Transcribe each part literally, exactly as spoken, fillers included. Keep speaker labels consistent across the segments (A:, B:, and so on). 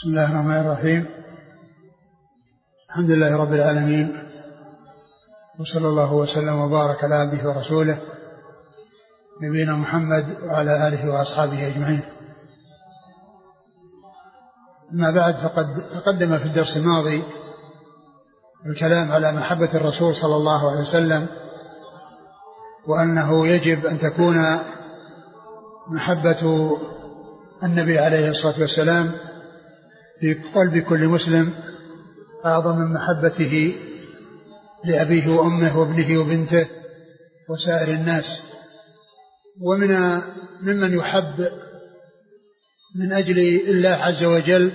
A: بسم الله الرحمن الرحيم. الحمد لله رب العالمين، وصلى الله وسلم وبارك على عبده ورسوله نبينا محمد وعلى آله وأصحابه أجمعين. أما بعد، فقد تقدم في الدرس الماضي الكلام على محبة الرسول صلى الله عليه وسلم، وأنه يجب أن تكون محبة النبي عليه الصلاة والسلام في قلب كل مسلم أعظم من محبته لأبيه وأمه وابنه وبنته وسائر الناس. ومن ممن يحب من أجل الله عز وجل،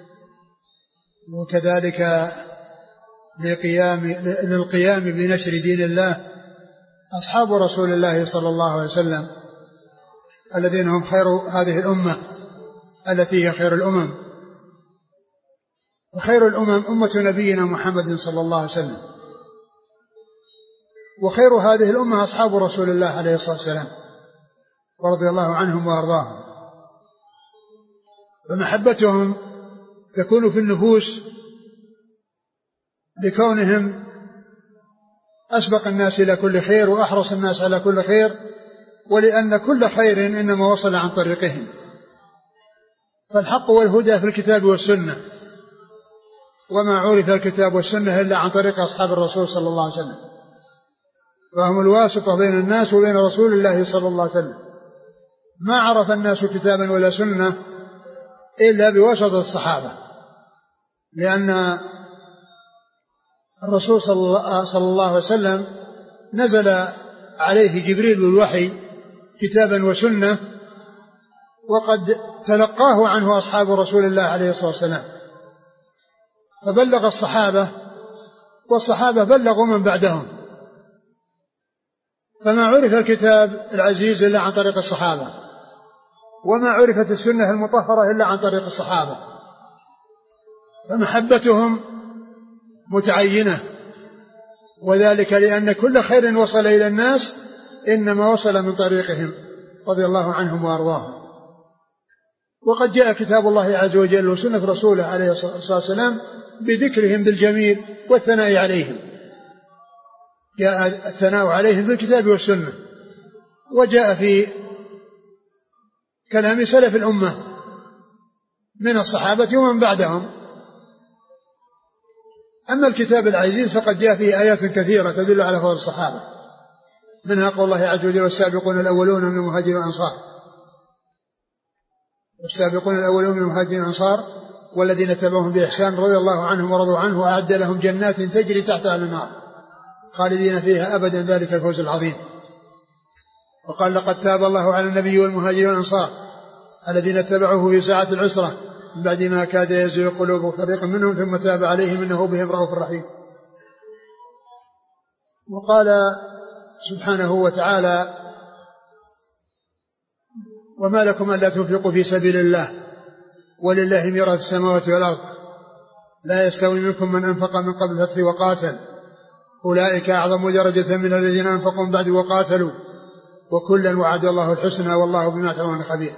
A: وكذلك لقيام للقيام بنشر دين الله، أصحاب رسول الله صلى الله عليه وسلم الذين هم خير هذه الأمة التي هي خير الأمم، وخير الأمم أمة نبينا محمد صلى الله عليه وسلم، وخير هذه الأمة أصحاب رسول الله عليه الصلاة والسلام ورضي الله عنهم وأرضاهم. فمحبتهم تكون في النفوس لكونهم أسبق الناس إلى كل خير وأحرص الناس على كل خير، ولأن كل خير إنما وصل عن طريقهم، فالحق والهدى في الكتاب والسنة، وما عرف الكتاب والسنة إلا عن طريق أصحاب الرسول صلى الله عليه وسلم، فهم الواسطة بين الناس وبين رسول الله صلى الله عليه وسلم. ما عرف الناس كتابا ولا سنة إلا بواسطة الصحابة، لأن الرسول صلى الله عليه وسلم نزل عليه جبريل بالوحي كتابا وسنة، وقد تلقاه عنه أصحاب رسول الله عليه الصلاة والسلام، فبلغ الصحابة، والصحابة بلغوا من بعدهم، فما عرف الكتاب العزيز إلا عن طريق الصحابة، وما عرفت السنة المطهرة إلا عن طريق الصحابة، فمحبتهم متعينة، وذلك لأن كل خير وصل إلى الناس إنما وصل من طريقهم رضي الله عنهم وأرضاهم. وقد جاء كتاب الله عز وجل وسنة رسوله عليه الصلاة والسلام بذكرهم بالجميل والثناء عليهم، جاء الثناء عليهم في الكتاب والسنة، وجاء في كلام سلف الأمة من الصحابة ومن بعدهم. أما الكتاب العزيز فقد جاء فيه آيات كثيرة تدل على فضل الصحابة، منها قول الله عز وجل: والسابقون الأولون من المهاجرين والأنصار والسابقون الأولون من المهاجرين والأنصار والذين اتبعوهم بإحسان رضي الله عنهم ورضوا عنه وأعد لهم جنات تجري تحتها الأنهار خالدين فيها أبدا ذلك الفوز العظيم. وقال: لقد تاب الله على النبي والمهاجرين والأنصار الذين اتبعوه في ساعة العسرة من بعد ما كاد يزيغ قلوب فريق منهم ثم تاب عليهم إنه بهم رؤوف رحيم. وقال سبحانه وتعالى: وما لكم ألا تنفقوا في سبيل الله ولله ميراث السماوات والأرض لا يستوي منكم من أنفق من قبل الفتح وقاتل أولئك أعظم درجة من الذين أنفقوا من بعد وقاتلوا وكلا وعد الله الحسنى والله بما تعملون خبير.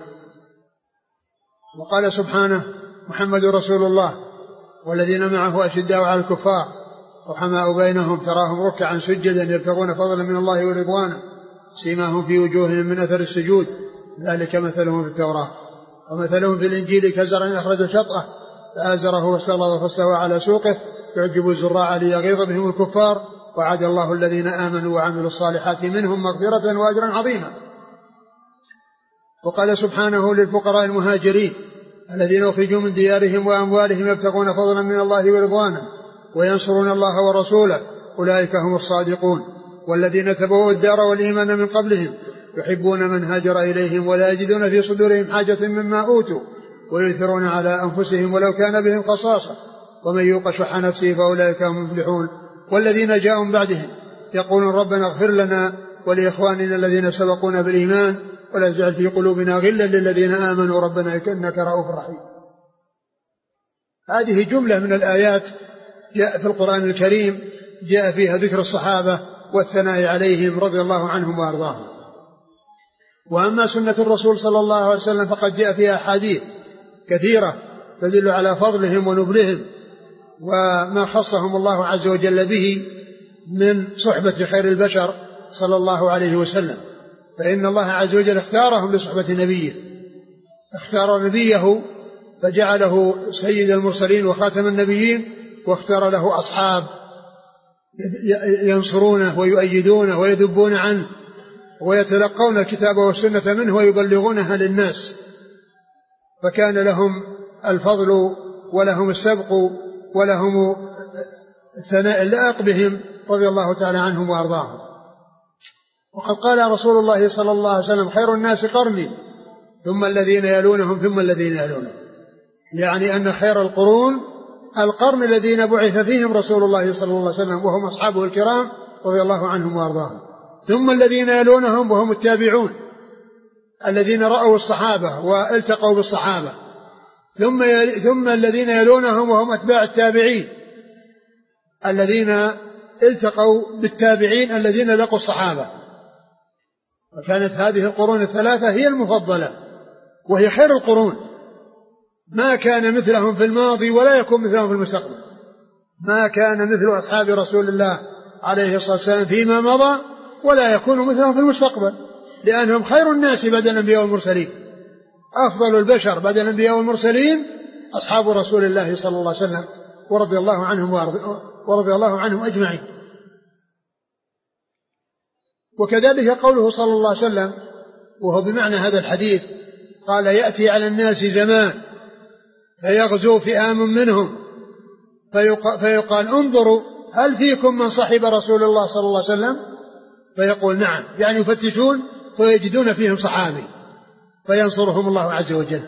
A: وقال سبحانه: محمد رسول الله والذين معه أشداء على الكفار رحماء بينهم تراهم ركعا سجدا يبتغون فضلا من الله ورضوانا سيماهم في وجوههم من أثر السجود ذلك مثلهم في التوراة ومثلهم في الإنجيل كزرع أخرج شطأه فآزره واستغلظ فاستوى على سوقه يعجب الزراع ليغيظ بهم الكفار وعد الله الذين آمنوا وعملوا الصالحات منهم مغفرة وأجرا عظيما. وقال سبحانه: للفقراء المهاجرين الذين أخرجوا من ديارهم وأموالهم يبتغون فضلا من الله ورضوانا وينصرون الله ورسوله أولئك هم الصادقون والذين تبوؤوا الدار والإيمان من قبلهم يحبون من هاجر إليهم ولا يجدون في صدورهم حاجة مما أوتوا ويؤثرون على أنفسهم ولو كان بهم خصاصة ومن يوق شح نفسه فأولئك هم المفلحون. والذين جاءوا من بعدهم يقولون ربنا اغفر لنا ولإخواننا الذين سبقونا بالإيمان ولا تجعل في قلوبنا غلا للذين آمنوا ربنا إنك رؤوف رحيم. هذه جملة من الآيات جاء في القرآن الكريم جاء فيها ذكر الصحابة والثناء عليهم رضي الله عنهم وأرضاهم. وأما سنة الرسول صلى الله عليه وسلم فقد جاء فيها أحاديث كثيرة تدل على فضلهم ونبلهم وما خصهم الله عز وجل به من صحبة خير البشر صلى الله عليه وسلم. فإن الله عز وجل اختارهم لصحبة نبيه، اختار نبيه فجعله سيد المرسلين وخاتم النبيين، واختار له أصحاب ينصرونه ويؤيدونه ويذبون عنه ويتلقون الكتاب والسنة منه ويبلغونها للناس، فكان لهم الفضل ولهم السبق ولهم الثناء اللائق بهم رضي الله تعالى عنهم وأرضاهم. وقد قال رسول الله صلى الله عليه وسلم: خير الناس قرني ثم الذين يلونهم ثم الذين يلونهم، يعني أن خير القرون القرن الذين بعث فيهم رسول الله صلى الله عليه وسلم وهم أصحابه الكرام رضي الله عنهم وأرضاهم، ثم الذين يلونهم وهم التابعون الذين رأوا الصحابة والتقوا بالصحابة، ثم ثم الذين يلونهم وهم أتباع التابعين الذين التقوا بالتابعين الذين لقوا الصحابة. وكانت هذه القرون الثلاثة هي المفضلة وهي خير القرون، ما كان مثلهم في الماضي ولا يكون مثلهم في المستقبل، ما كان مثل أصحاب رسول الله عليه الصلاة والسلام فيما مضى ولا يكون مثلهم في المستقبل، لأنهم خير الناس بعد الأنبياء والمرسلين، أفضل البشر بعد الأنبياء والمرسلين أصحاب رسول الله صلى الله عليه وسلم ورضي الله عنهم ورضي الله عنهم أجمعين. وكذلك قوله صلى الله عليه وسلم وهو بمعنى هذا الحديث، قال: يأتي على الناس زمان فيغزو فئام منهم فيقال: انظروا هل فيكم من صحب رسول الله صلى الله عليه وسلم؟ فيقول: نعم، يعني يفتشون فيجدون فيهم صحابي فينصرهم الله عز وجل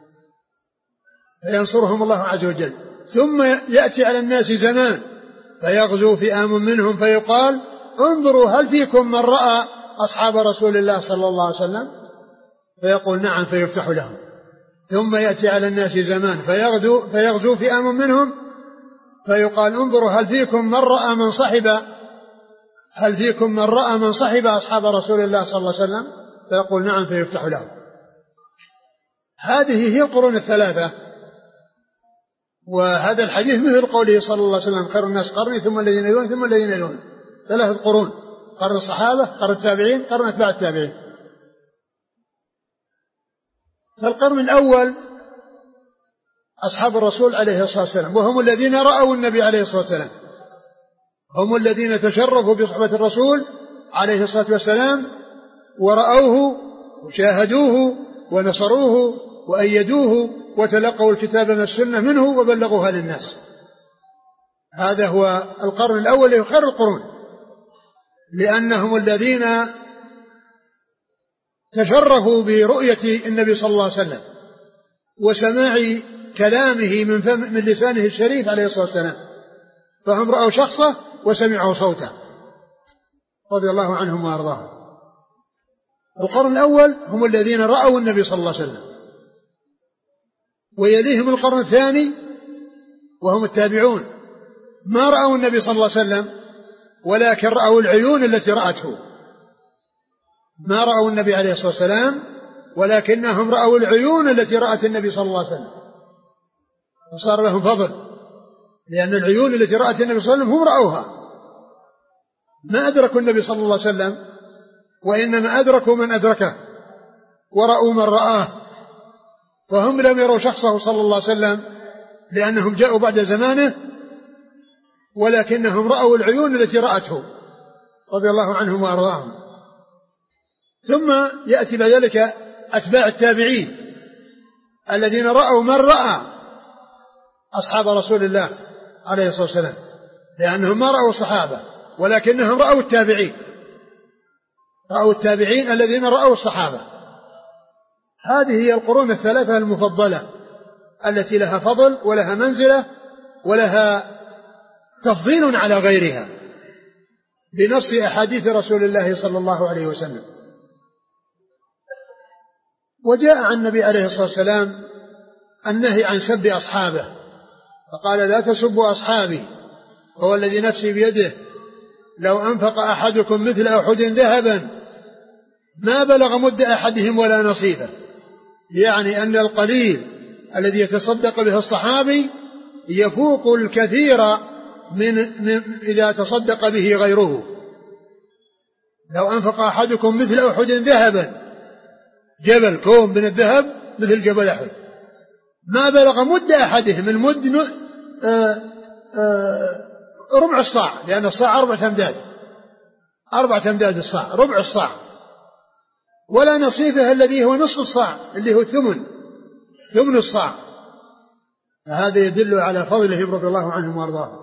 A: فينصرهم الله عز وجل. ثم يأتي على الناس زمان فيغزو فئام منهم فيقال: انظروا هل فيكم من رأى أصحاب رسول الله صلى الله عليه وسلم؟ فيقول: نعم، فيفتح لهم. ثم يأتي على الناس زمان فيغزو, فيغزو فئام منهم فيقال: انظروا هل فيكم من رأى من صحب هل فيكم من رأى من صحب أصحاب رسول الله صلى الله عليه وسلم؟ فيقول: نعم، فيفتح لهم. هذه هي القرون الثلاثة. وهذا الحديث مثل قوله صلى الله عليه وسلم: خير الناس قرني ثم الذين يلون ثم الذين يلون، ثلاثة قرون: قرن الصحابة، قرن التابعين، قرن أتباع التابعين. فالقرن الأول أصحاب الرسول عليه الصلاة والسلام، وهم الذين رأوا النبي عليه الصلاة والسلام، هم الذين تشرفوا بصحبة الرسول عليه الصلاة والسلام ورأوه وشاهدوه ونصروه وأيدوه وتلقوا الكتاب من السنة منه وبلغوها للناس. هذا هو القرن الأول خير القرون، لأنهم الذين تشرفوا برؤية النبي صلى الله عليه وسلم وسماع كلامه من, فم من لسانه الشريف عليه الصلاة والسلام، فهم رأوا شخصه وسمعوا صوته رضي الله عنهم وأرضاهم. القرن الأول هم الذين رأوا النبي صلى الله عليه وسلم، ويليهم القرن الثاني وهم التابعون، ما رأوا النبي صلى الله عليه وسلم ولكن رأوا العيون التي رأته، ما رأوا النبي عليه الصلاة والسلام ولكنهم رأوا العيون التي رأت النبي صلى الله عليه وسلم، وصار لهم فضل، لأن العيون التي رأت النبي صلى الله عليه وسلم هم رأوها، ما أدركوا النبي صلى الله عليه وسلم، وإنما أدركوا من أدركه ورأوا من رآه، فهم لم يروا شخصه صلى الله عليه وسلم لأنهم جاءوا بعد زمانه، ولكنهم رأوا العيون التي رأته رضي الله عنهم وأرضاهم. ثم يأتي بعد ذلك أتباع التابعين الذين رأوا من رأى أصحاب رسول الله عليه الصلاة والسلام، لأنهم ما رأوا الصحابة ولكنهم رأوا التابعين، رأوا التابعين الذين رأوا الصحابة. هذه هي القرون الثلاثة المفضلة التي لها فضل ولها منزلة ولها تفضيل على غيرها بنص أحاديث رسول الله صلى الله عليه وسلم. وجاء عن النبي عليه الصلاة والسلام النهي عن سب أصحابه، فقال: لا تسبوا أصحابي، هو الذي نفسي بيده لو أنفق أحدكم مثل أحد ذهبا ما بلغ مد أحدهم ولا نصيبه، يعني أن القليل الذي يتصدق به الصحابي يفوق الكثير من, من إذا تصدق به غيره. لو أنفق أحدكم مثل أحد ذهبا، جبل كوم من الذهب مثل جبل أحد، ما بلغ مد أحدهم، المد آآ آآ ربع الصاع، لأن الصاع أربعة أمداد، أربعة أمداد الصاع، ربع الصاع، ولا نصيفه الذي هو نصف الصاع اللي هو ثمن ثمن الصاع. فهذا يدل على فضلهم رضي الله عنهم وارضاهم،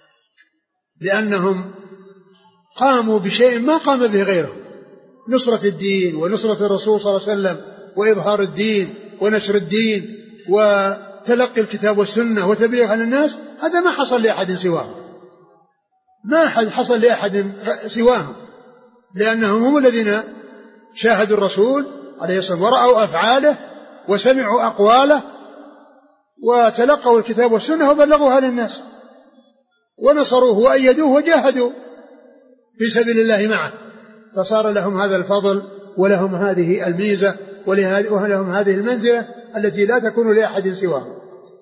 A: لأنهم قاموا بشيء ما قام به غيرهم، نصرة الدين ونصرة الرسول صلى الله عليه وسلم وإظهار الدين ونشر الدين وتلقي الكتاب والسنة وتبليغ عن الناس. هذا ما حصل لأحد سواهم، ما حصل لأحد سواهم، لأنهم هم الذين شاهدوا الرسول عليه الصلاة والسلام ورأوا أفعاله وسمعوا أقواله وتلقوا الكتاب والسنة وبلغوها للناس ونصروه وأيدوه وجاهدوا في سبيل الله معه، فصار لهم هذا الفضل ولهم هذه الميزة ولهم هذه المنزلة التي لا تكون لأحد سواهم.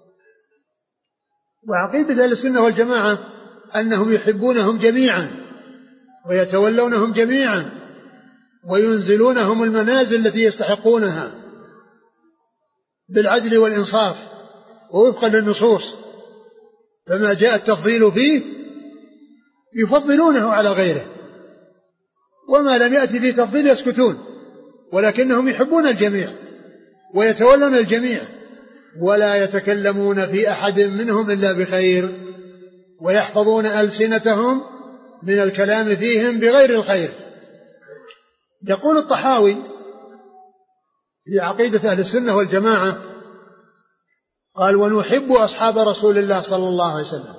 A: وعقيدة أهل السنة والجماعة أنهم يحبونهم جميعا ويتولونهم جميعا وينزلونهم المنازل التي يستحقونها بالعدل والإنصاف ووفقا للنصوص، فما جاء التفضيل فيه يفضلونه على غيره، وما لم يأتي فيه تفضيل يسكتون، ولكنهم يحبون الجميع ويتولون الجميع ولا يتكلمون في أحد منهم إلا بخير، ويحفظون ألسنتهم من الكلام فيهم بغير الخير. يقول الطحاوي في عقيدة أهل السنة والجماعة قال: ونحب أصحاب رسول الله صلى الله عليه وسلم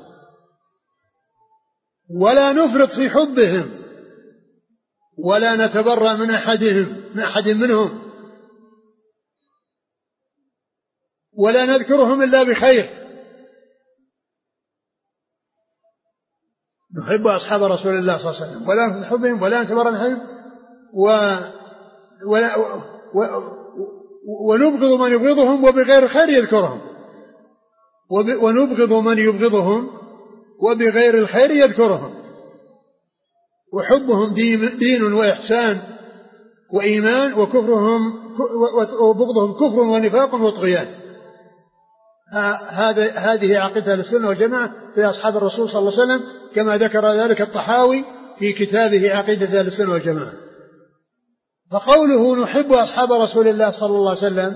A: ولا نفرط في حبهم ولا نتبرأ من أحدهم من أحد منهم ولا نذكرهم إلا بخير. نحب أصحاب رسول الله صلى الله عليه وسلم ولا نحبهم ولا نتبرأ من أحدهم و... ولا... و... ونبغض من يبغضهم وبغير خير يذكرهم، وب... ونبغض من يبغضهم وبغير الخير يذكرهم. وحبهم دين, دين وإحسان وإيمان، وكفرهم وبغضهم كفر ونفاق وطغيان. هذا هذه عقيدة السنة والجماعة في أصحاب الرسول صلى الله عليه وسلم، كما ذكر ذلك الطحاوي في كتابه عقيدة السنة والجماعة. فقوله نحب أصحاب رسول الله صلى الله عليه وسلم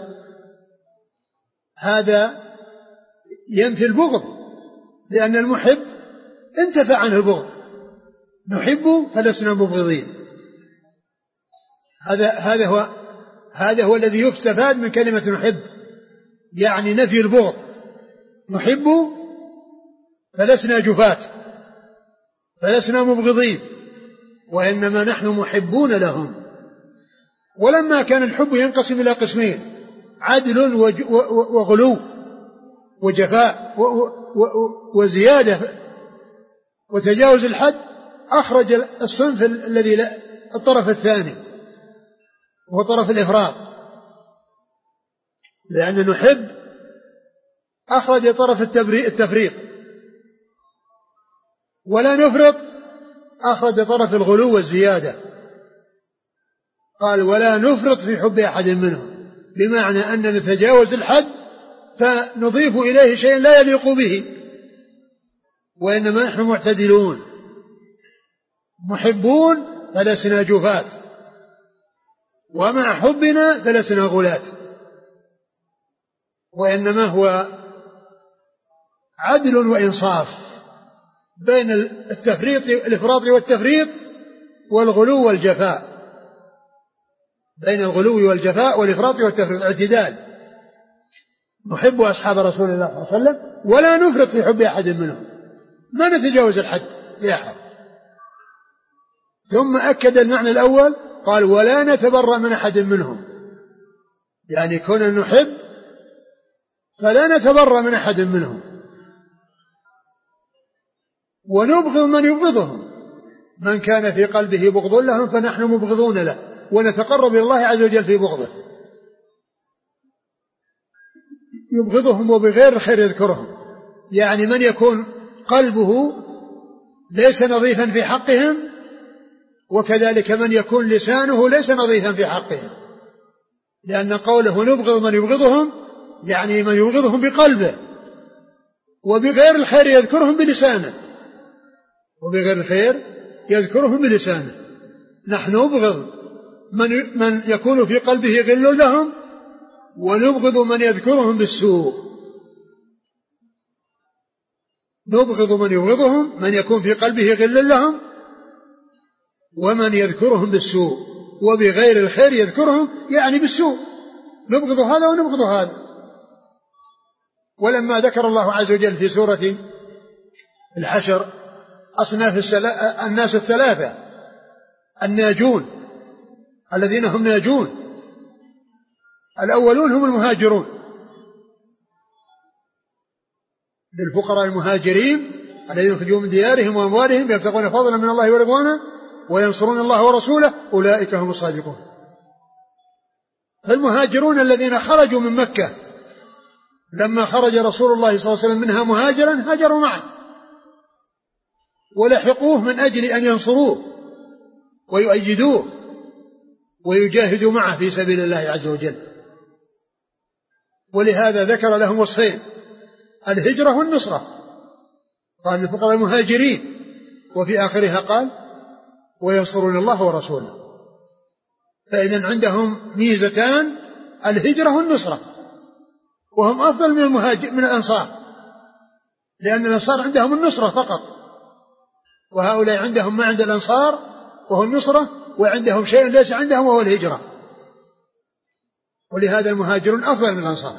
A: هذا ينفي البغض، لأن المحب انتفع عنه البغض، نحب فلسنا مبغضين. هذا هذا هو هذا هو الذي يستفاد من كلمة نحب، يعني نفي البغض. نحب فلسنا جفاة فلسنا مبغضين، وإنما نحن محبون لهم. ولما كان الحب ينقسم إلى قسمين: عدل وغلو وجفاء وزيادة وتجاوز الحد، أخرج الصنف الذي الطرف الثاني وهو طرف الإفراط، لأن نحب أخرج طرف التفريط، ولا نفرط أخرج طرف الغلو والزيادة. قال: ولا نفرط في حب أحد منهم، بمعنى أن نتجاوز الحد فنضيف إليه شيء لا يليق به، وإنما نحن معتدلون محبون فلسنا جفاة، ومع حبنا فلسنا غلاة، وإنما هو عدل وإنصاف بين التفريط الإفراط والتفريط والغلو والجفاء، بين الغلو والجفاء والإفراط والتفريط اعتدال. نحب أصحاب رسول الله صلى الله عليه وسلم ولا نفرط في حب أحد منهم، ما نتجاوز الحد لأحد. ثم أكد المعنى الأول قال: ولا نتبرأ من أحد منهم، يعني كنا نحب فلا نتبرأ من أحد منهم، ونبغض من يبغضهم، من كان في قلبه بغض لهم فنحن مبغضون له، ونتقرب إلى الله عز وجل في بغضه. يبغضهم وبغير الخير يذكرهم، يعني من يكون قلبه ليس نظيفا في حقهم، وكذلك من يكون لسانه ليس نظيفا في حقهم، لأن قوله نبغض من يبغضهم يعني من يبغضهم بقلبه، وبغير الخير يذكرهم بلسانه، وبغير الخير يذكرهم بلسانه. نحن نبغض من, من يكون في قلبه غل لهم، ونبغض من يذكرهم بالسوء. نبغض من يبغضهم، من يكون في قلبه غل لهم، ومن يذكرهم بالسوء، وبغير الخير يذكرهم يعني بالسوء. نبغض هذا ونبغض هذا. ولما ذكر الله عز وجل في سورة الحشر أصناف الناس الثلاثة الناجون الذين هم ناجون، الأولون هم المهاجرون، للفقراء المهاجرين الذين يخرجون من ديارهم وأموالهم يبتغون فضلا من الله ورضوانه وينصرون الله ورسوله أولئك هم الصادقون. فالمهاجرون الذين خرجوا من مكة لما خرج رسول الله صلى الله عليه وسلم منها مهاجرا هاجروا معه ولحقوه من أجل أن ينصروه ويؤيدوه ويجاهدوا معه في سبيل الله عز وجل. ولهذا ذكر لهم وصفين: الهجرة والنصرة، قال للفقراء المهاجرين، وفي آخرها قال وينصرون الله ورسوله. فإذا عندهم ميزتان: الهجرة والنصرة، وهم أفضل من المهاجر من الأنصار، لأن الأنصار عندهم النصرة فقط، وهؤلاء عندهم ما عند الأنصار وهو النصرة، وعندهم شيء ليس عندهم وهو الهجرة. ولهذا المهاجرون أفضل من الأنصار.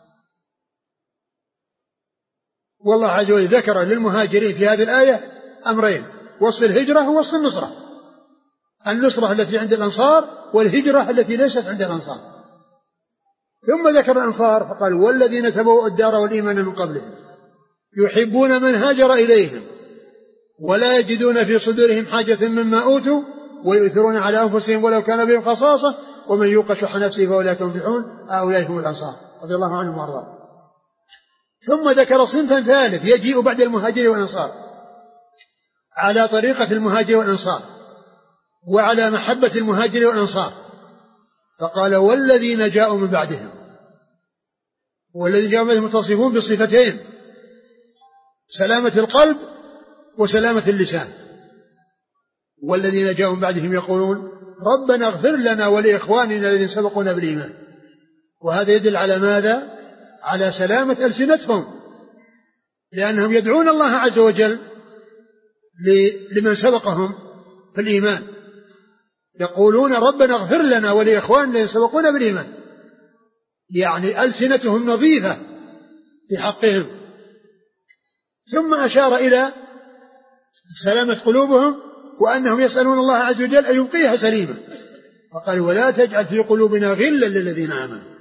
A: والله عز وجل ذكر للمهاجرين في هذه الآية أمرين: وصف الهجرة ووصف النصرة، النصرة التي عند الأنصار والهجرة التي ليست عند الأنصار. ثم ذكر الأنصار فقال: والذين تبوأوا الدار والإيمان من قبلهم يحبون من هاجر إليهم ولا يجدون في صدورهم حاجة مما أوتوا ويؤثرون على أنفسهم ولو كان بهم خصاصة ومن يوق شح نفسه فأولئك هم المفلحون هؤلاء هم الأنصار رضي الله عنهم وارضاهم. ثم ذكر صنفا ثالث يجيء بعد المهاجر والأنصار على طريقة المهاجر والأنصار وعلى محبة المهاجر والأنصار، فقال: والذين جاءوا من بعدهم. والذين جاءوا من بعدهم متصفون بصفتين: سلامة القلب وسلامة اللسان. والذين جاءوا من بعدهم يقولون ربنا اغفر لنا ولإخواننا الذين سبقونا بالإيمان. وهذا يدل على ماذا؟ على سلامة ألسنتهم، لأنهم يدعون الله عز وجل لمن سبقهم في الإيمان، يقولون ربنا اغفر لنا ولإخواننا الذين سبقونا بالإيمان، يعني ألسنتهم نظيفة في حقهم. ثم أشار إلى سلامة قلوبهم وأنهم يسألون الله عز وجل أن يبقيها سليمة، فقال: ولا تجعل في قلوبنا غلا للذين آمنوا.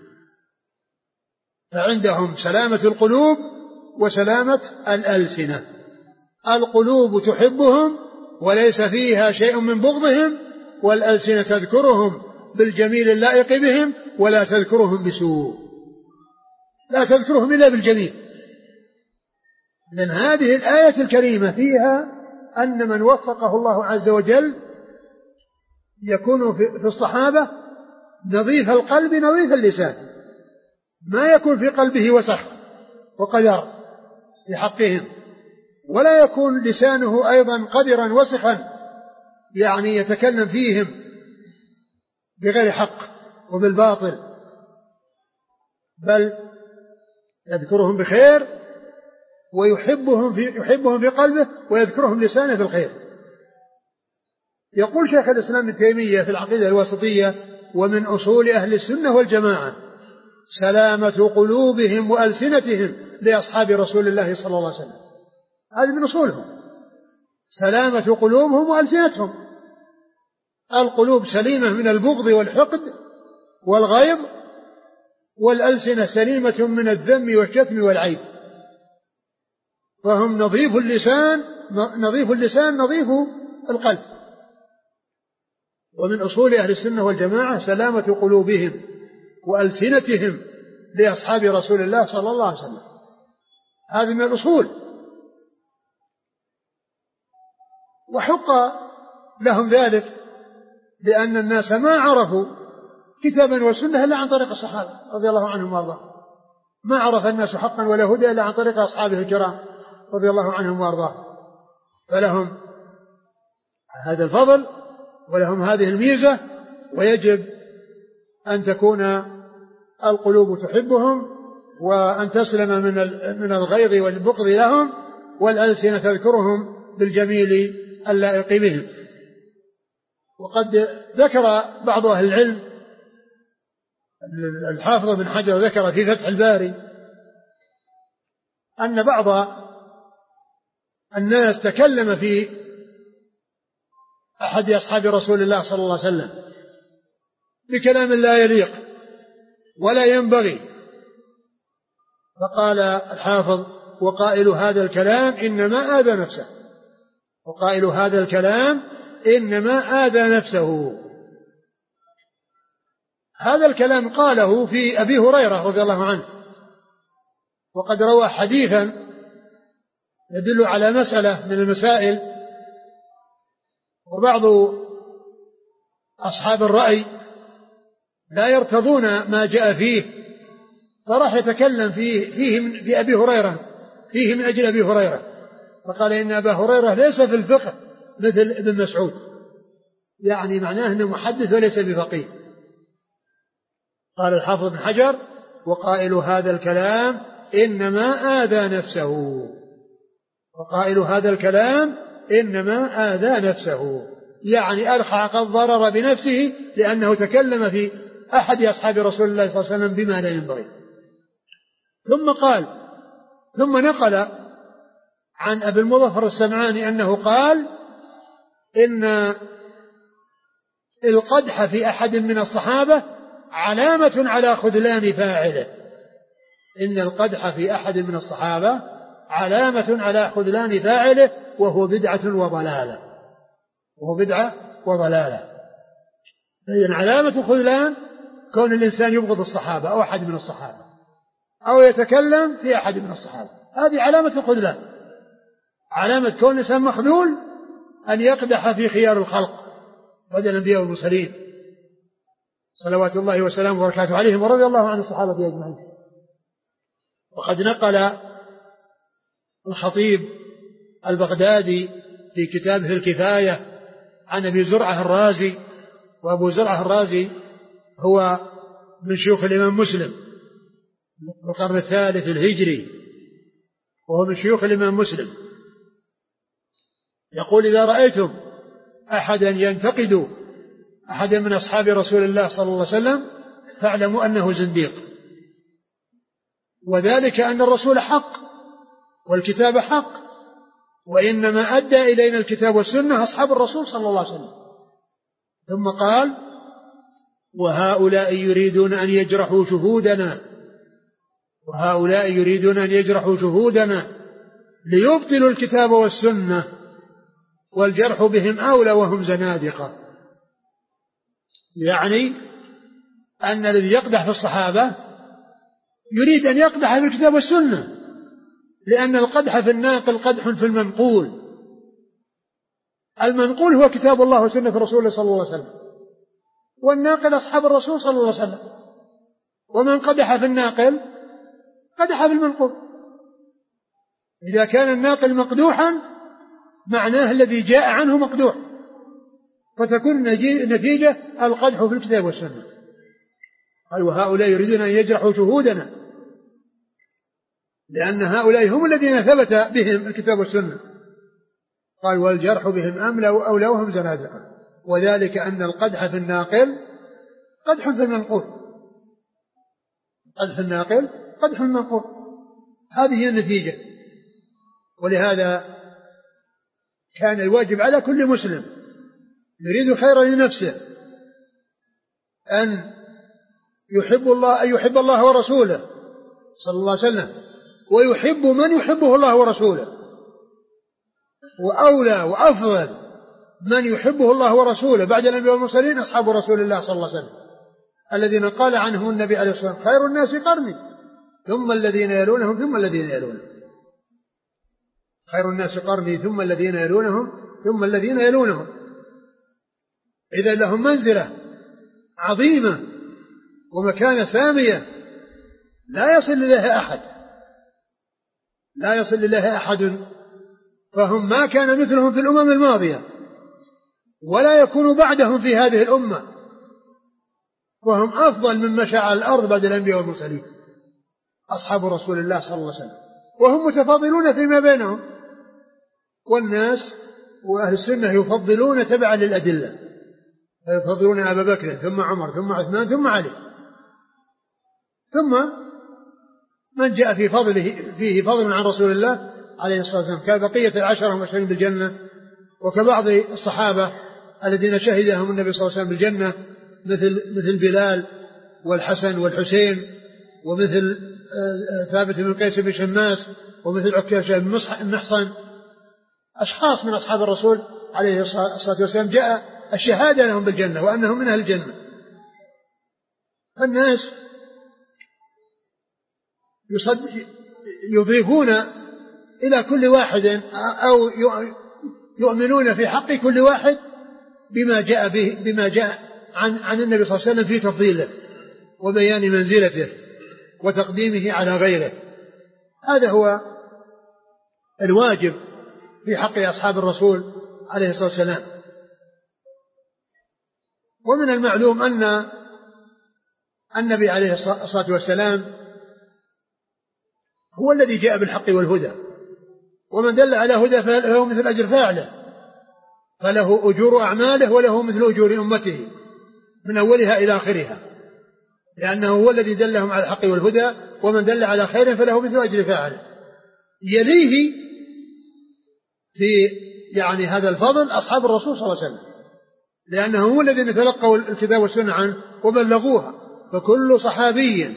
A: فعندهم سلامة القلوب وسلامة الألسنة. القلوب تحبهم وليس فيها شيء من بغضهم، والألسنة تذكرهم بالجميل اللائق بهم ولا تذكرهم بسوء، لا تذكرهم إلا بالجميل. لأن هذه الآية الكريمة فيها أن من وفقه الله عز وجل يكون في الصحابة نظيف القلب نظيف اللسان، ما يكون في قلبه وسخ وقدر في حقهم، ولا يكون لسانه أيضا قدرا وسخا يعني يتكلم فيهم بغير حق وبالباطل، بل يذكرهم بخير ويحبهم في, يحبهم في قلبه ويذكرهم لسانه في الخير. يقول شيخ الإسلام ابن تيمية في العقيدة الواسطية: ومن أصول أهل السنة والجماعة سلامة قلوبهم وألسنتهم لأصحاب رسول الله صلى الله عليه وسلم. هذه من أصولهم، سلامة قلوبهم وألسنتهم. القلوب سليمة من البغض والحقد والغيظ، والألسنة سليمة من الذم والشتم والعيب. فهم نظيف اللسان نظيف اللسان نظيف القلب. ومن أصول أهل السنة والجماعة سلامة قلوبهم وألسنتهم لأصحاب رسول الله صلى الله عليه وسلم. هذه من الأصول. وحق لهم ذلك لأن الناس ما عرفوا كتابا وسنة إلا عن طريق الصحابة رضي الله عنهم وارضاهم. ما عرف الناس حقا ولا هدى إلا عن طريق أصحابه الكرام رضي الله عنهم وارضاهم. فلهم هذا الفضل ولهم هذه الميزة، ويجب أن تكون القلوب تحبهم وأن تسلم من من الغيظ والبغض لهم، والألسنة تذكرهم بالجميل اللائق بهم. وقد ذكر بعض أهل العلم، الحافظ بن حجر ذكر في فتح الباري أن بعض الناس تكلم في أحد أصحاب رسول الله صلى الله عليه وسلم بكلام لا يليق ولا ينبغي، فقال الحافظ: وقائل هذا الكلام إنما آذى نفسه، وقائل هذا الكلام إنما آذى نفسه. هذا الكلام قاله في أبي هريرة رضي الله عنه، وقد روى حديثا يدل على مسألة من المسائل، وبعض أصحاب الرأي لا يرتضون ما جاء فيه، فراح يتكلم فيه, فيه من في أبي هريرة فيه من أجل أبي هريرة، فقال إن أبا هريرة ليس في الفقه مثل ابن مسعود، يعني معناه أنه محدث وليس بفقيه. قال الحافظ بن حجر: وقائل هذا الكلام إنما آذى نفسه، وقائل هذا الكلام إنما آذى نفسه، يعني ألحق الضرر بنفسه لأنه تكلم في أحد أصحاب رسول الله صلى الله عليه وسلم بما لا ينبغي. ثم قال ثم نقل عن أبي المظفر السمعاني أنه قال: إن القدح في أحد من الصحابة علامة على خذلان فاعله، إن القدح في أحد من الصحابة علامة على خذلان فاعله، وهو بدعة وضلالة، وهو بدعة وضلالة. إذن علامة خذلان كون الإنسان يبغض الصحابة أو أحد من الصحابة أو يتكلم في أحد من الصحابة، هذه علامة خذلان. علامة كون الإنسان مخذول أن يقدح في خيار الخلق بدل الأنبياء والمرسلين صلوات الله وسلامه وبركاته عليهم، ورضي الله عن الصحابة أجمعين. وقد نقل الخطيب البغدادي في كتابه الكفاية عن أبي زرعة الرازي، وأبو زرعة الرازي هو من شيوخ الإمام مسلم في القرن الثالث الهجري، وهو من شيوخ الإمام مسلم، يقول: إذا رأيتم أحدا ينتقد أحدا من أصحاب رسول الله صلى الله عليه وسلم فاعلموا أنه زنديق، وذلك أن الرسول حق والكتاب حق، وإنما أدى إلينا الكتاب والسنة أصحاب الرسول صلى الله عليه وسلم. ثم قال: وهؤلاء يريدون أن يجرحوا شهودنا وهؤلاء يريدون أن يجرحوا شهودنا ليبطلوا الكتاب والسنة، والجرح بهم أولى وهم زنادقة. يعني أن الذي يقدح في الصحابة يريد أن يقدح في الكتاب والسنة، لأن القدح في الناقل قدح في المنقول. المنقول هو كتاب الله وسنة رسوله صلى الله عليه وسلم، والناقل أصحاب الرسول صلى الله عليه وسلم، ومن قدح في الناقل قدح في المنقول. إذا كان الناقل مقدوحا معناه الذي جاء عنه مقدوح، فتكون نتيجة القدح في الكتاب والسنة. قال: وهؤلاء يريدون أن يجرحوا شهودنا، لأن هؤلاء هم الذين ثبت بهم الكتاب والسنة. قال: والجرح بهم أولى وهم زنادقة، وذلك أن القدح في الناقل قدح في المنقول، قدح في الناقل قدح في المنقول، هذه هي النتيجة. ولهذا كان الواجب على كل مسلم يريد خيرا لنفسه أن يحب الله أن يحب الله ورسوله صلى الله عليه وسلم، ويحب من يحبه الله ورسوله، وأولى وأفضل من يحبه الله ورسوله بعد الأنبياء والمرسلين أصحاب رسول الله صلى الله عليه وسلم. الذين قال عنهم النبي عليه الصلاة والسلام خير الناس قرني ثم الذين يلونهم ثم الذين يلونهم، خير الناس قرني ثم الذين يلونهم ثم الذين يلونهم. إذا لهم منزلة عظيمة ومكانة سامية لا يصل إليها أحد، لا يصل إليها أحد، فهم ما كان مثلهم في الأمم الماضية ولا يكون بعدهم في هذه الأمة، وهم أفضل من مشى على الأرض بعد الأنبياء والمرسلين أصحاب رسول الله صلى الله عليه وسلم، وهم متفاضلون فيما بينهم، والناس وأهل السنة يفضلون تبعا للأدلة، يفضلون أبا بكر ثم عمر ثم عثمان ثم علي، ثم من جاء في فضله فيه فضل عن رسول الله عليه الصلاة والسلام كبقية العشرة المبشرين بالجنة، وكبعض الصحابة الذين شهدهم النبي صلى الله عليه وسلم بالجنة مثل مثل بلال والحسن والحسين، ومثل ثابت بن قيس بن شماس، ومثل عكاشة بن محصن، أشخاص من أصحاب الرسول عليه الصلاة والسلام جاء الشهادة لهم بالجنة وأنهم من أهل الجنة. فالناس يضيفون إلى كل واحد أو يؤمنون في حق كل واحد بما جاء به بما جاء عن عن النبي صلى الله عليه وسلم في تفضيله وبيان منزلته وتقديمه على غيره. هذا هو الواجب في حق أصحاب الرسول عليه الصلاة والسلام. ومن المعلوم أن النبي عليه الصلاة والسلام هو الذي جاء بالحق والهدى، ومن دل على هدى فله مثل أجر فاعله، فله أجور أعماله وله مثل أجور أمته من أولها إلى آخرها، لأنه هو الذي دلهم على الحق والهدى، ومن دل على خير فله مثل أجر فاعله. يليه في يعني هذا الفضل أصحاب الرسول صلى الله عليه وسلم، لأنهم هم الذين تلقوا الكتاب والسنة عنه وبلغوها، فكل صحابي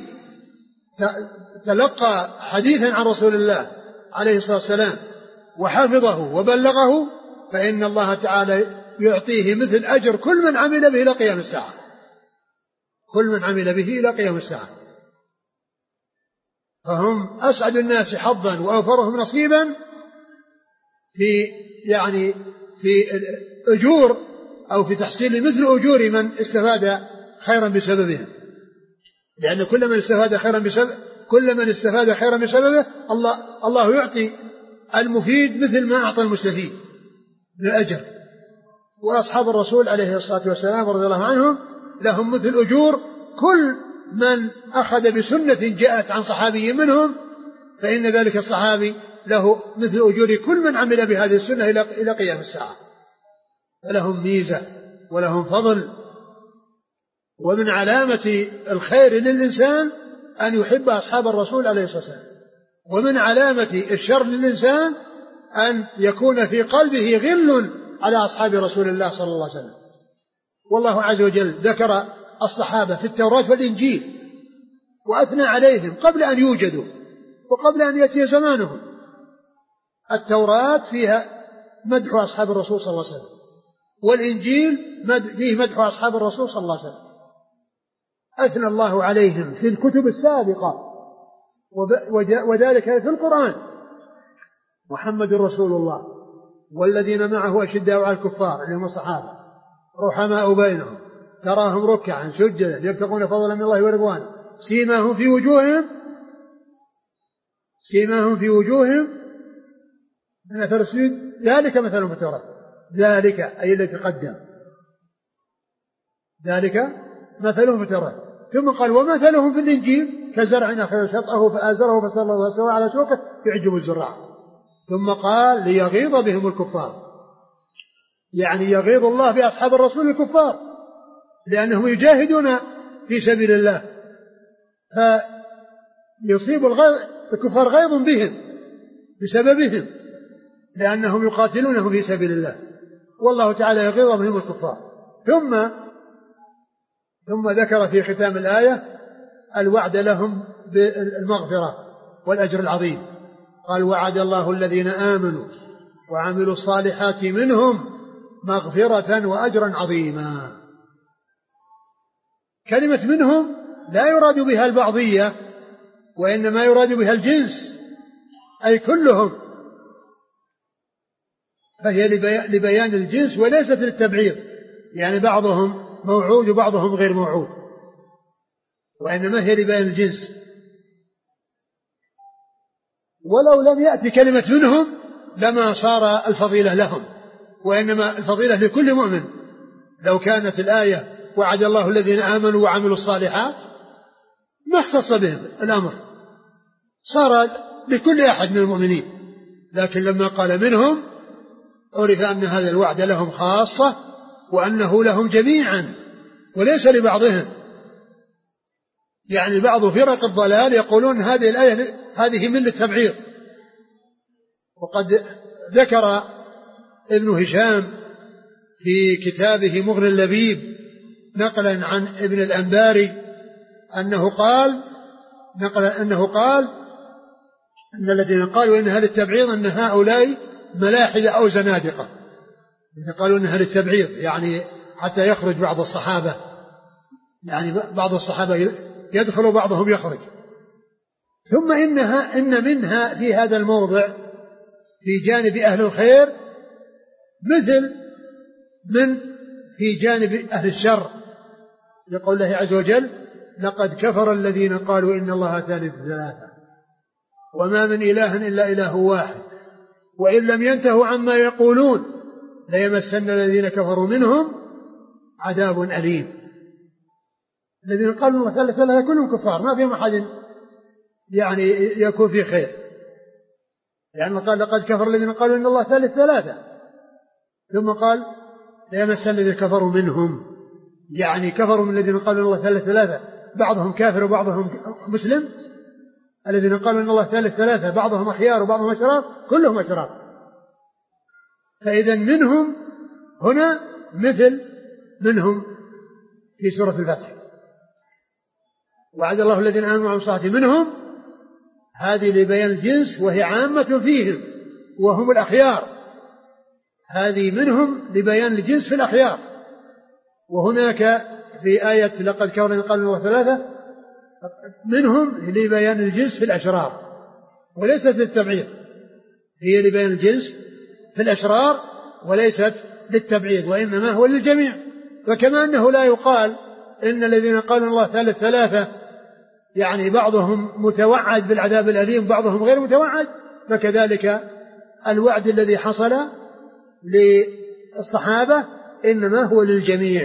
A: تلقى حديثا عن رسول الله عليه الصلاة والسلام وحفظه وبلغه فإن الله تعالى يعطيه مثل أجر كل من عمل به إلى قيام الساعة، كل من عمل به إلى قيام الساعة. فهم أسعد الناس حظا وأوفرهم نصيبا في يعني في أجور أو في تحصيل مثل أجور من استفاد خيرا بسببهم، لأن كل من استفاد خيرا بسبب كل من استفاد خيرا بسببه الله الله يعطي المفيد مثل ما أعطى المستفيد من الأجر. وأصحاب الرسول عليه الصلاة والسلام رضي الله عنهم لهم مثل أجور كل من أخذ بسنة جاءت عن صحابي منهم، فإن ذلك الصحابي له مثل أجور كل من عمل بهذه السنة إلى قيام الساعة، فلهم ميزة ولهم فضل. ومن علامة الخير للإنسان أن يحب أصحاب الرسول عليه الصلاة والسلام، ومن علامة الشر للإنسان أن يكون في قلبه غل على أصحاب رسول الله صلى الله عليه وسلم. والله عز وجل ذكر الصحابة في التوراة والإنجيل وأثنى عليهم قبل أن يوجدوا وقبل أن يأتي زمانهم. التوراة فيها مدح أصحاب الرسول صلى الله عليه وسلم، والإنجيل فيه مدح أصحاب الرسول صلى الله عليه وسلم. أثنى الله عليهم في الكتب السابقة وذلك في القرآن. محمد رسول الله والذين معه أشداء على الكفار اللي هم الصحابة رحماء بينهم تراهم ركعا سجدا يبتغون فضلا من الله ورضوانه سيماهم في وجوههم سيماهم في وجوههم من أثر السجود ذلك مثلهم في التوراة، ذلك أي الذي تقدم، ذلك مثلهم في التوراة. ثم قال ومثلهم في الإنجيل كزرع أخرج شطأه فآزره فاستغلظ واستوى على سوقه يعجب الزراع. ثم قال ليغيظ بهم الكفار، يعني يغيظ الله بأصحاب الرسول الكفار لأنهم يجاهدون في سبيل الله، فيصيب الكفار غيظ بهم بسببهم لأنهم يقاتلونه في سبيل الله، والله تعالى يغيظ بهم الكفار. ثم ثم ذكر في ختام الآية الوعد لهم بالمغفرة والأجر العظيم. قال وعد الله الذين آمنوا وعملوا الصالحات منهم مغفرة وأجرا عظيما. كلمة منهم لا يراد بها البعضية، وإنما يراد بها الجنس، أي كلهم، فهي لبيان الجنس وليست للتبعيض، يعني بعضهم موعود وبعضهم غير موعود، وإنما هي لبيان الجنس. ولو لم يأتي كلمة منهم لما صار الفضيلة لهم، وإنما الفضيلة لكل مؤمن. لو كانت الآية وعد الله الذين آمنوا وعملوا الصالحات ما اختص بهم الأمر، صار لكل أحد من المؤمنين، لكن لما قال منهم عرف أن هذا الوعد لهم خاصة، وأنه لهم جميعا وليس لبعضهم. يعني بعض فرق الضلال يقولون هذه الآية هذه من التبعيض، وقد ذكر ابن هشام في كتابه مغني اللبيب نقلا عن ابن الأنباري أنه قال نقلا أنه قال أن الذين قالوا إنها للتبعيض أن هؤلاء ملاحدة أو زنادقة، إذا قالوا إنها للتبعيض يعني حتى يخرج بعض الصحابة، يعني بعض الصحابة يدخل وبعضهم يخرج. ثم إنها إن منها في هذا الموضع في جانب أهل الخير مثل من في جانب أهل الشر، لقول الله عز وجل لقد كفر الذين قالوا إن الله ثالث ثلاثة وما من إله إلا إله واحد وإن لم ينتهوا عما يقولون ليمسن الذين كفروا منهم عذاب أليم. الذين قالوا الله ثالث ثلاثة كلهم كفار، ما فيهم أحد يعني يكون في خير، لأنه قال لقد كفر الذين قالوا إن الله ثالث ثلاثة، ثم قال ليمسن الذين كفروا منهم، يعني كفروا من الذين قالوا إن الله ثالث ثلاثة، بعضهم كافر وبعضهم مسلم. الذين قالوا إن الله ثالث ثلاثة بعضهم أخيار وبعضهم أشرار، كلهم أشرار. فإذا منهم هنا مثل منهم في سورة الفتح، وعد الله الذين آمنوا وعملوا الصالحات منهم، هذه لبيان الجنس وهي عامة فيهم وهم الأخيار، هذه منهم لبيان الجنس في الأخيار. وهناك في آية لقد كفر الذين قالوا إن الله ثلاثة منهم لبيان الجنس في الأشرار وليست للتبعيض، هي لبيان الجنس في الأشرار وليست للتبعيض، وإنما هو للجميع. فكما أنه لا يقال إن الذين قالوا الله ثالث ثلاثة يعني بعضهم متوعد بالعذاب الأليم بعضهم غير متوعد، فكذلك الوعد الذي حصل للصحابة إنما هو للجميع.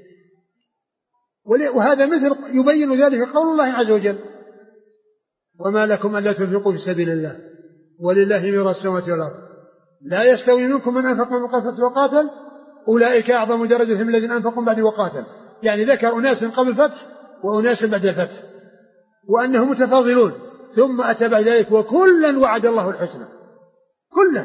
A: وهذا مثل يبين ذلك قول الله عز وجل وما لكم ألا تنفقوا في سبيل الله ولله ميراث السماوات والأرض لا يستوي منكم من أنفق من قبل وقاتل أولئك أعظم درجة من الذين أنفقوا بعد وقاتل، يعني ذكر أناس قبل الفتح وأناس بعد الفتح وأنهم متفاضلون، ثم أتى بعد ذلك وكلا وعد الله الحسنى، كلا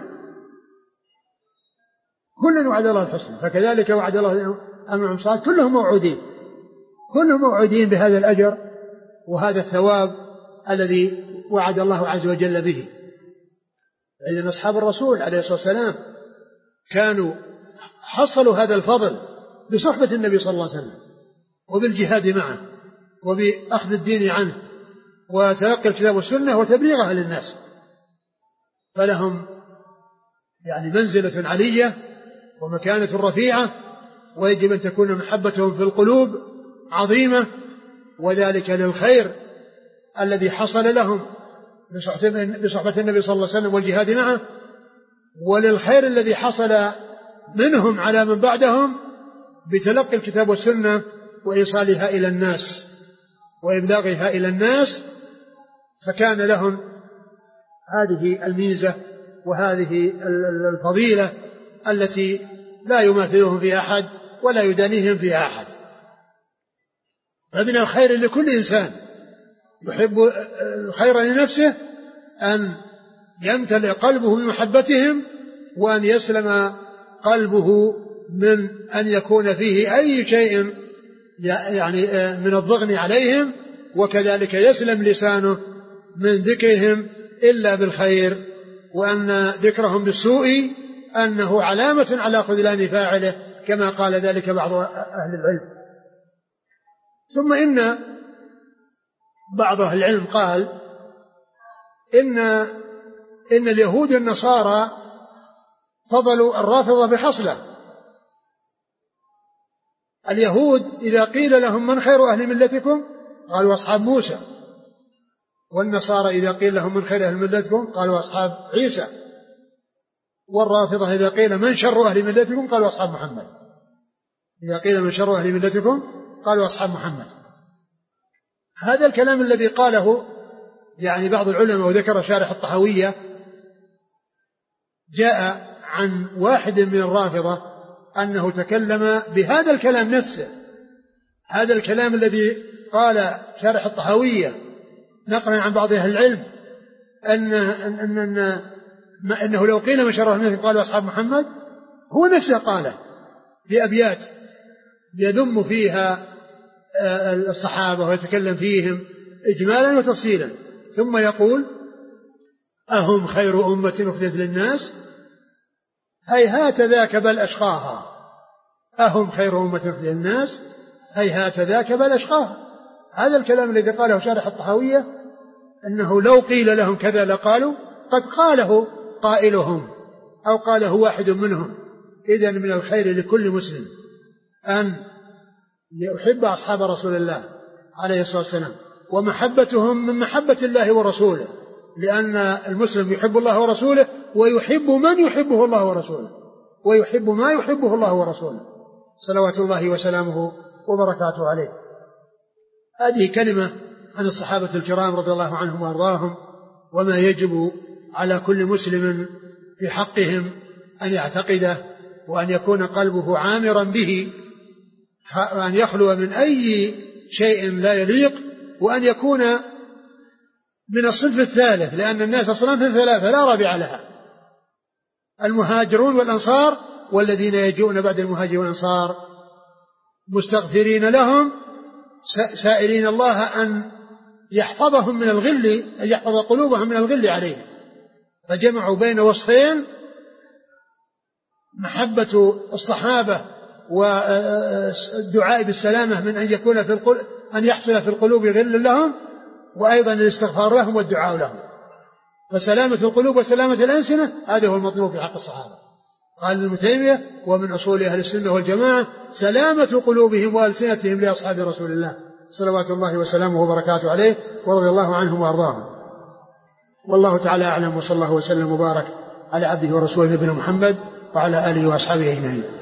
A: كلا وعد الله الحسنى. فكذلك وعد الله أمر الصالحات كلهم موعودين، كلهم موعودين بهذا الأجر وهذا الثواب الذي وعد الله عز وجل به. إذن أصحاب الرسول عليه الصلاة والسلام كانوا حصلوا هذا الفضل بصحبة النبي صلى الله عليه وسلم وبالجهاد معه وبأخذ الدين عنه وتلقي الكتاب والسنة وتبليغها للناس، فلهم يعني منزلة علية ومكانة رفيعة، ويجب أن تكون محبتهم في القلوب عظيمة، وذلك للخير الذي حصل لهم بصحبة النبي صلى الله عليه وسلم والجهاد معه، وللخير الذي حصل منهم على من بعدهم بتلقي الكتاب والسنة وإيصالها إلى الناس وإبلاغها إلى الناس. فكان لهم هذه الميزة وهذه الفضيلة التي لا يماثلهم فيها أحد ولا يدانيهم فيها أحد. فمن الخير لكل إنسان يحب الخير لنفسه أن يمتلئ قلبه بمحبتهم، وأن يسلم قلبه من أن يكون فيه أي شيء يعني من الضغن عليهم، وكذلك يسلم لسانه من ذكرهم إلا بالخير، وأن ذكرهم بالسوء أنه علامة على خذلان فاعله كما قال ذلك بعض أهل العلم. ثم إن بعض أهل العلم قال إن إن اليهود النصارى فضلوا الرافضة بحصلة. اليهود إذا قيل لهم من خير أهل ملتكم قالوا أصحاب موسى، والنصارى إذا قيل لهم من خير أهل ملتكم قالوا أصحاب عيسى، والرافضة إذا قيل من شر أهل ملتكم قالوا أصحاب محمد. إذا قيل من شر أهل ملتكم قالوا أصحاب محمد. هذا الكلام الذي قاله يعني بعض العلماء وذكر شارح الطحاوية جاء عن واحد من الرافضة أنه تكلم بهذا الكلام نفسه، هذا الكلام الذي قال شارح الطحاوية نقلا عن بعض أهل العلم أن أن أن أنه لو قيل من شر أهل ملتكم قالوا أصحاب محمد، هو نفسه قاله بأبيات يذم فيها الصحابة ويتكلم فيهم إجمالا وتفصيلا، ثم يقول أهم خير أمة أخرجت للناس هيهات ذاك بل أشقاها. أهم خير أمة أخرجت للناس هيهات ذاك بل أشقاها. هذا الكلام الذي قاله شارح الطحاوية أنه لو قيل لهم كذا لقالوا، قد قاله قائلهم أو قاله واحد منهم. إذن من الخير لكل مسلم أن يحب أصحاب رسول الله عليه الصلاة والسلام، ومحبتهم من محبة الله ورسوله، لأن المسلم يحب الله ورسوله ويحب من يحبه الله ورسوله، ويحب ما يحبه الله ورسوله صلوات الله وسلامه وبركاته عليه. هذه كلمة عن الصحابة الكرام رضي الله عنهم وأرضاهم، وما يجب على كل مسلم في حقهم أن يعتقده وأن يكون قلبه عامرا به، وأن يخلو من أي شيء لا يليق، وأن يكون من الصنف الثالث، لأن الناس صنف ثلاثة لا رابع لها: المهاجرون والأنصار، والذين يجون بعد المهاجرين والأنصار مستغفرين لهم سائلين الله أن يحفظهم من الغل، أن يحفظ قلوبهم من الغل عليهم. فجمعوا بين وصفين: محبة الصحابة والدعاء بالسلامة من أن يكون في القلوب أن يحصل في القلوب غل لهم، وأيضا الاستغفار لهم والدعاء لهم. فسلامة القلوب وسلامة الألسنة هذا هو المطلوب في حق الصحابة. قال ابن تيمية: ومن أصول أهل السنة والجماعة سلامة قلوبهم وألسنتهم لأصحاب رسول الله صلوات الله وسلامه وبركاته عليه ورضي الله عنهم وأرضاهم. والله تعالى أعلم، وصلى الله وسلم وبارك على عبده ورسوله نبينا محمد وعلى آله وأصحابه أجمعين.